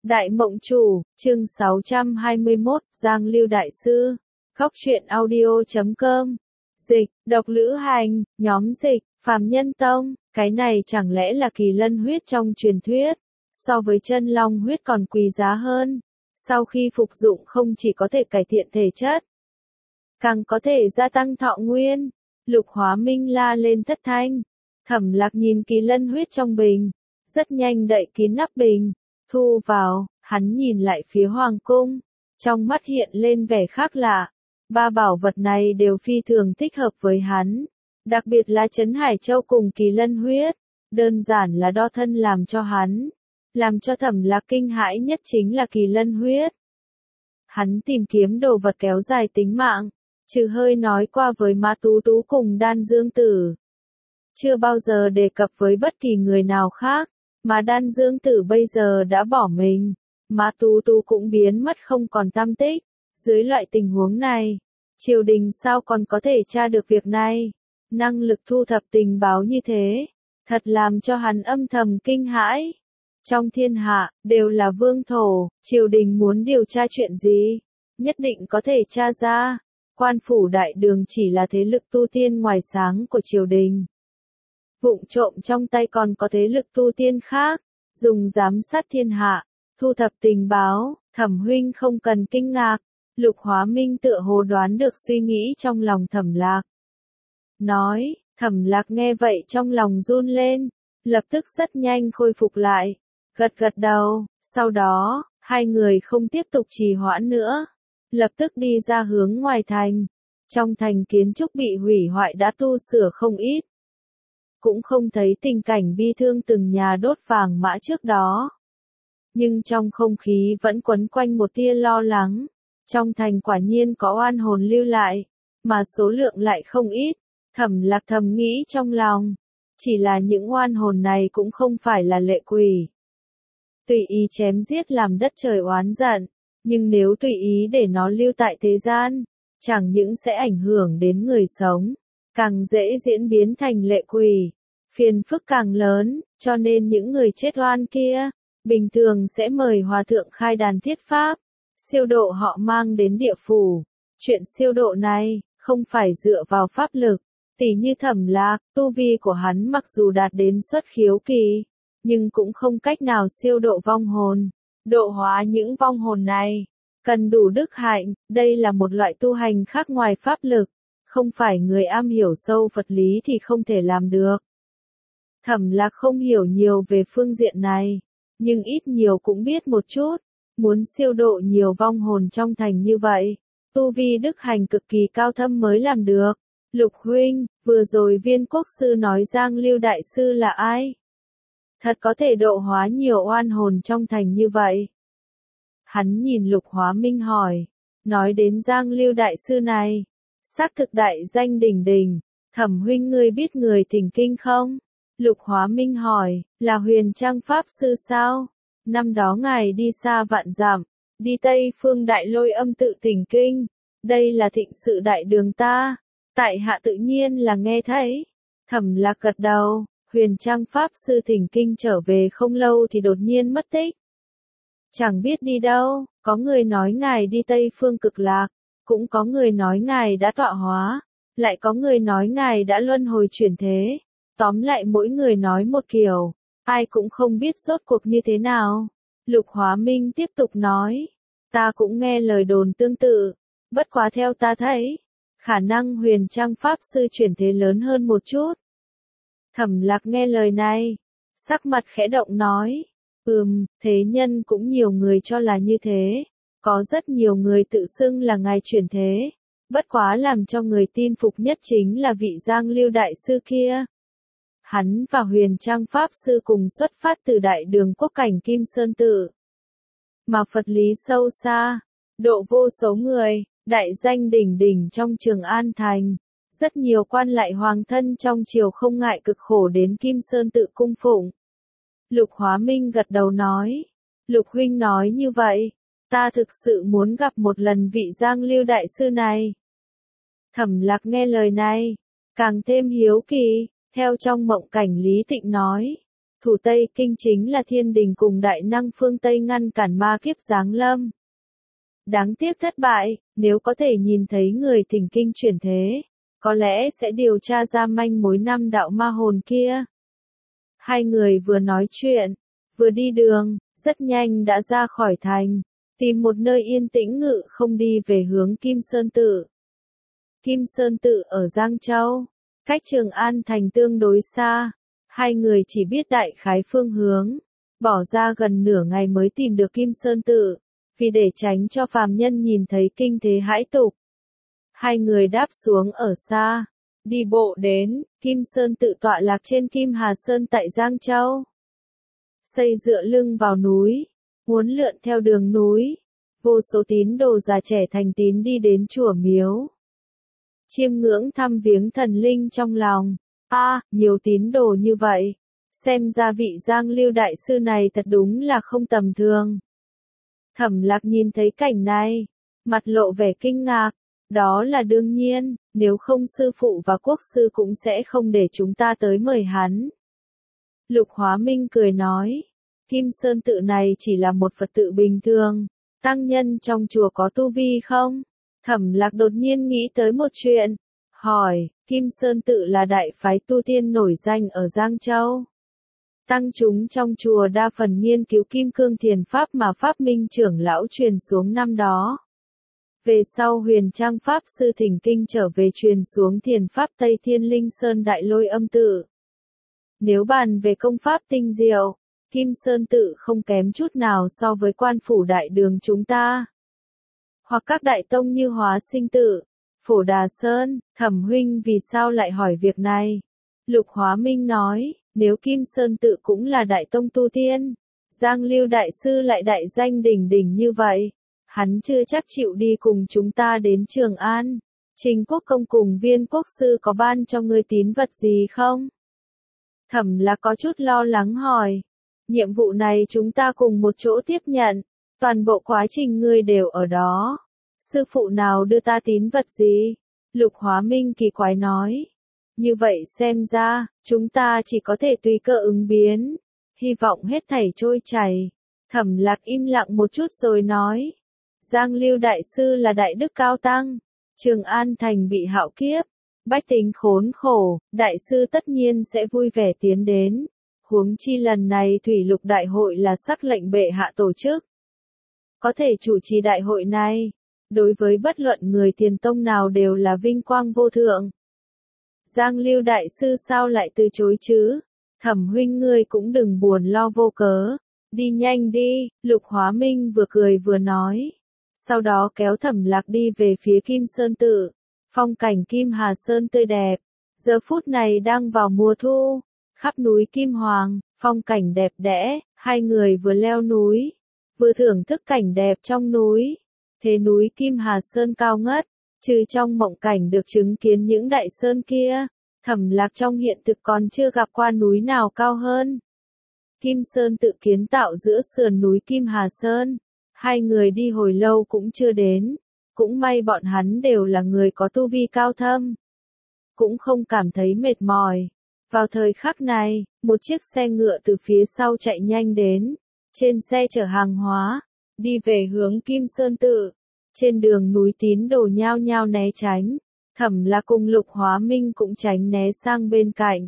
Đại Mộng Chủ, chương 621, Giang Lưu Đại Sư, Góc truyện audio.com. Dịch, Độc Lữ Hành, nhóm dịch, Phàm Nhân Tông, cái này chẳng lẽ là kỳ lân huyết trong truyền thuyết, so với chân long huyết còn quý giá hơn. Sau khi phục dụng không chỉ có thể cải thiện thể chất, càng có thể gia tăng thọ nguyên. Lục Hóa Minh la lên thất thanh. Thẩm Lạc nhìn kỳ lân huyết trong bình, rất nhanh đậy kín nắp bình, thu vào, hắn nhìn lại phía hoàng cung, trong mắt hiện lên vẻ khác lạ. Ba bảo vật này đều phi thường thích hợp với hắn, đặc biệt là Trấn Hải Châu cùng kỳ lân huyết, đơn giản là đo thân làm cho hắn. Làm cho Thẩm Lạc kinh hãi nhất chính là kỳ lân huyết. Hắn tìm kiếm đồ vật kéo dài tính mạng, trừ hơi nói qua với Mã Tú Tú cùng Đan Dương Tử. Chưa bao giờ đề cập với bất kỳ người nào khác, mà Đan Dương Tử bây giờ đã bỏ mình. Mã Tú Tú cũng biến mất không còn tăm tích. Dưới loại tình huống này, triều đình sao còn có thể tra được việc này? Năng lực thu thập tình báo như thế, thật làm cho hắn âm thầm kinh hãi. Trong thiên hạ, đều là vương thổ, triều đình muốn điều tra chuyện gì, nhất định có thể tra ra. Quan phủ đại đường chỉ là thế lực tu tiên ngoài sáng của triều đình. Vụng trộm trong tay còn có thế lực tu tiên khác, dùng giám sát thiên hạ, thu thập tình báo. Thẩm huynh không cần kinh ngạc. Lục Hóa Minh tựa hồ đoán được suy nghĩ trong lòng Thẩm Lạc. Nói, Thẩm Lạc nghe vậy trong lòng run lên, lập tức rất nhanh khôi phục lại, gật gật đầu, sau đó, hai người không tiếp tục trì hoãn nữa, lập tức đi ra hướng ngoài thành. Trong thành kiến trúc bị hủy hoại đã tu sửa không ít, cũng không thấy tình cảnh bi thương từng nhà đốt vàng mã trước đó. Nhưng trong không khí vẫn quấn quanh một tia lo lắng. Trong thành quả nhiên có oan hồn lưu lại, mà số lượng lại không ít. Thẩm Lạc thầm nghĩ trong lòng, chỉ là những oan hồn này cũng không phải là lệ quỷ. Tùy ý chém giết làm đất trời oán giận, nhưng nếu tùy ý để nó lưu tại thế gian, chẳng những sẽ ảnh hưởng đến người sống, càng dễ diễn biến thành lệ quỷ, phiền phức càng lớn, cho nên những người chết oan kia, bình thường sẽ mời hòa thượng khai đàn thiết pháp, siêu độ họ mang đến địa phủ. Chuyện siêu độ này, không phải dựa vào pháp lực, tỉ như Thẩm Lạc, tu vi của hắn mặc dù đạt đến xuất khiếu kỳ, nhưng cũng không cách nào siêu độ vong hồn. Độ hóa những vong hồn này, cần đủ đức hạnh, đây là một loại tu hành khác ngoài pháp lực, không phải người am hiểu sâu Phật lý thì không thể làm được. Thẩm Lạc không hiểu nhiều về phương diện này, nhưng ít nhiều cũng biết một chút. Muốn siêu độ nhiều vong hồn trong thành như vậy, tu vi đức hành cực kỳ cao thâm mới làm được. Lục huynh, vừa rồi Viên Quốc Sư nói Giang Lưu Đại Sư là ai? Thật có thể độ hóa nhiều oan hồn trong thành như vậy. Hắn nhìn Lục Hóa Minh hỏi, nói đến Giang Lưu Đại Sư này, xác thực đại danh đỉnh đỉnh. Thẩm huynh ngươi biết người thỉnh kinh không? Lục Hóa Minh hỏi, là Huyền Trang Pháp Sư sao? Năm đó ngài đi xa vạn dặm, đi Tây Phương Đại Lôi Âm tự thỉnh kinh, đây là thịnh sự đại đường ta, tại hạ tự nhiên là nghe thấy. Thẩm Lạc gật đầu, Huyền Trang Pháp Sư thỉnh kinh trở về không lâu thì đột nhiên mất tích. Chẳng biết đi đâu, có người nói ngài đi Tây Phương Cực Lạc, cũng có người nói ngài đã tọa hóa, lại có người nói ngài đã luân hồi chuyển thế. Tóm lại mỗi người nói một kiểu, ai cũng không biết rốt cuộc như thế nào. Lục Hóa Minh tiếp tục nói, ta cũng nghe lời đồn tương tự, bất quá theo ta thấy, khả năng Huyền Trang Pháp Sư chuyển thế lớn hơn một chút. Thẩm Lạc nghe lời này, sắc mặt khẽ động nói, thế nhân cũng nhiều người cho là như thế, có rất nhiều người tự xưng là ngài chuyển thế, bất quá làm cho người tin phục nhất chính là vị Giang Lưu Đại Sư kia. Hắn và Huyền Trang Pháp Sư cùng xuất phát từ Đại Đường Quốc cảnh Kim Sơn Tự. Mà Phật lý sâu xa, độ vô số người, đại danh đỉnh đỉnh trong Trường An Thành. Rất nhiều quan lại hoàng thân trong triều không ngại cực khổ đến Kim Sơn Tự cung phụng. Lục Hóa Minh gật đầu nói, Lục huynh nói như vậy, ta thực sự muốn gặp một lần vị Giang Lưu Đại Sư này. Thẩm Lạc nghe lời này, càng thêm hiếu kỳ. Theo trong mộng cảnh Lý Tịnh nói, Thủ Tây Kinh chính là thiên đình cùng đại năng phương Tây ngăn cản ma kiếp giáng lâm. Đáng tiếc thất bại, nếu có thể nhìn thấy người thỉnh kinh chuyển thế, có lẽ sẽ điều tra ra manh mối năm đạo ma hồn kia. Hai người vừa nói chuyện, vừa đi đường, rất nhanh đã ra khỏi thành, tìm một nơi yên tĩnh ngự không đi về hướng Kim Sơn Tự. Kim Sơn Tự ở Giang Châu, cách Trường An thành tương đối xa, hai người chỉ biết đại khái phương hướng, bỏ ra gần nửa ngày mới tìm được Kim Sơn Tự, vì để tránh cho phàm nhân nhìn thấy kinh thế hãi tục. Hai người đáp xuống ở xa, đi bộ đến, Kim Sơn Tự tọa lạc trên Kim Hà Sơn tại Giang Châu. Xây dựa lưng vào núi, uốn lượn theo đường núi, vô số tín đồ già trẻ thành tín đi đến chùa miếu. Chiêm ngưỡng thăm viếng thần linh trong lòng, nhiều tín đồ như vậy, xem ra vị Giang Lưu Đại Sư này thật đúng là không tầm thường. Thẩm Lạc nhìn thấy cảnh này, mặt lộ vẻ kinh ngạc, đó là đương nhiên, nếu không sư phụ và quốc sư cũng sẽ không để chúng ta tới mời hắn. Lục Hóa Minh cười nói, Kim Sơn Tự này chỉ là một Phật tự bình thường, tăng nhân trong chùa có tu vi không? Thẩm Lạc đột nhiên nghĩ tới một chuyện, hỏi, Kim Sơn Tự là đại phái tu tiên nổi danh ở Giang Châu. Tăng chúng trong chùa đa phần nghiên cứu Kim Cương Thiền Pháp mà Pháp Minh trưởng lão truyền xuống năm đó. Về sau Huyền Trang Pháp Sư thỉnh kinh trở về truyền xuống Thiền Pháp Tây Thiên Linh Sơn Đại Lôi Âm Tự. Nếu bàn về công pháp tinh diệu, Kim Sơn Tự không kém chút nào so với Quan Phủ Đại Đường chúng ta. Hoặc các đại tông như Hóa Sinh Tự, Phổ Đà Sơn. Thẩm huynh vì sao lại hỏi việc này? Lục Hóa Minh nói, nếu Kim Sơn Tự cũng là đại tông tu tiên, Giang Lưu Đại Sư lại đại danh đỉnh đỉnh như vậy, hắn chưa chắc chịu đi cùng chúng ta đến Trường An. Trình Quốc Công cùng Viên Quốc Sư có ban cho ngươi tín vật gì không? Thẩm là có chút lo lắng hỏi. Nhiệm vụ này chúng ta cùng một chỗ tiếp nhận, toàn bộ quá trình ngươi đều ở đó. Sư phụ nào đưa ta tín vật gì? Lục Hóa Minh kỳ quái nói. Như vậy xem ra, chúng ta chỉ có thể tùy cơ ứng biến. Hy vọng hết thảy trôi chảy. Thẩm Lạc im lặng một chút rồi nói. Giang Lưu Đại Sư là đại đức cao tăng. Trường An thành bị hạo kiếp, bách tính khốn khổ, Đại Sư tất nhiên sẽ vui vẻ tiến đến. Huống chi lần này Thủy Lục Đại hội là sắc lệnh bệ hạ tổ chức. Có thể chủ trì đại hội này, đối với bất luận người Tiền Tông nào đều là vinh quang vô thượng. Giang Lưu Đại Sư sao lại từ chối chứ? Thẩm huynh ngươi cũng đừng buồn lo vô cớ. Đi nhanh đi, Lục Hóa Minh vừa cười vừa nói. Sau đó kéo Thẩm Lạc đi về phía Kim Sơn Tự. Phong cảnh Kim Hà Sơn tươi đẹp. Giờ phút này đang vào mùa thu. Khắp núi Kim Hoàng, phong cảnh đẹp đẽ. Hai người vừa leo núi, vừa thưởng thức cảnh đẹp trong núi. Thế núi Kim Hà Sơn cao ngất. Trừ trong mộng cảnh được chứng kiến những đại sơn kia, Thẩm Lạc trong hiện thực còn chưa gặp qua núi nào cao hơn. Kim Sơn Tự kiến tạo giữa sườn núi Kim Hà Sơn. Hai người đi hồi lâu cũng chưa đến. Cũng may bọn hắn đều là người có tu vi cao thâm. Cũng không cảm thấy mệt mỏi. Vào thời khắc này, một chiếc xe ngựa từ phía sau chạy nhanh đến. Trên xe chở hàng hóa, đi về hướng Kim Sơn Tự. Trên đường núi tín đồ nhao nhao né tránh. Thẩm là cùng Lục Hóa Minh cũng tránh né sang bên cạnh.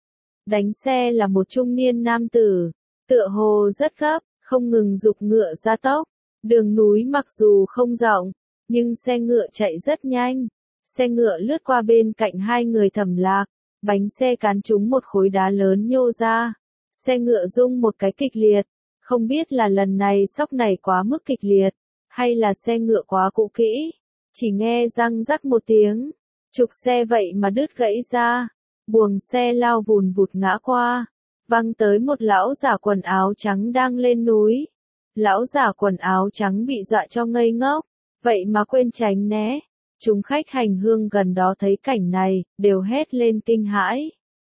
Đánh xe là một trung niên nam tử, tựa hồ rất gấp, không ngừng giục ngựa ra tốc. Đường núi mặc dù không rộng, nhưng xe ngựa chạy rất nhanh. Xe ngựa lướt qua bên cạnh hai người Thẩm Lạc, bánh xe cán trúng một khối đá lớn nhô ra. Xe ngựa rung một cái kịch liệt, không biết là lần này sóc này quá mức kịch liệt, hay là xe ngựa quá cũ kỹ. Chỉ nghe răng rắc một tiếng, trục xe vậy mà đứt gãy ra. Buồng xe lao vùn vụt ngã qua, văng tới một lão giả quần áo trắng đang lên núi. Lão giả quần áo trắng bị dọa cho ngây ngốc, vậy mà quên tránh né. Chúng khách hành hương gần đó thấy cảnh này, đều hét lên kinh hãi.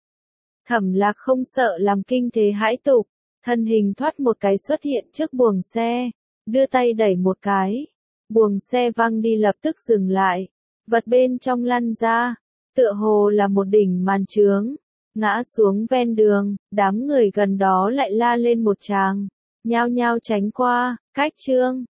Thẩm Lạc không sợ làm kinh thế hãi tục, thân hình thoát một cái xuất hiện trước buồng xe, đưa tay đẩy một cái. Buồng xe văng đi lập tức dừng lại, vật bên trong lăn ra, tựa hồ là một đỉnh màn chướng. ngã xuống ven đường, đám người gần đó lại la lên một tràng, nhao nhao tránh qua, cách Trương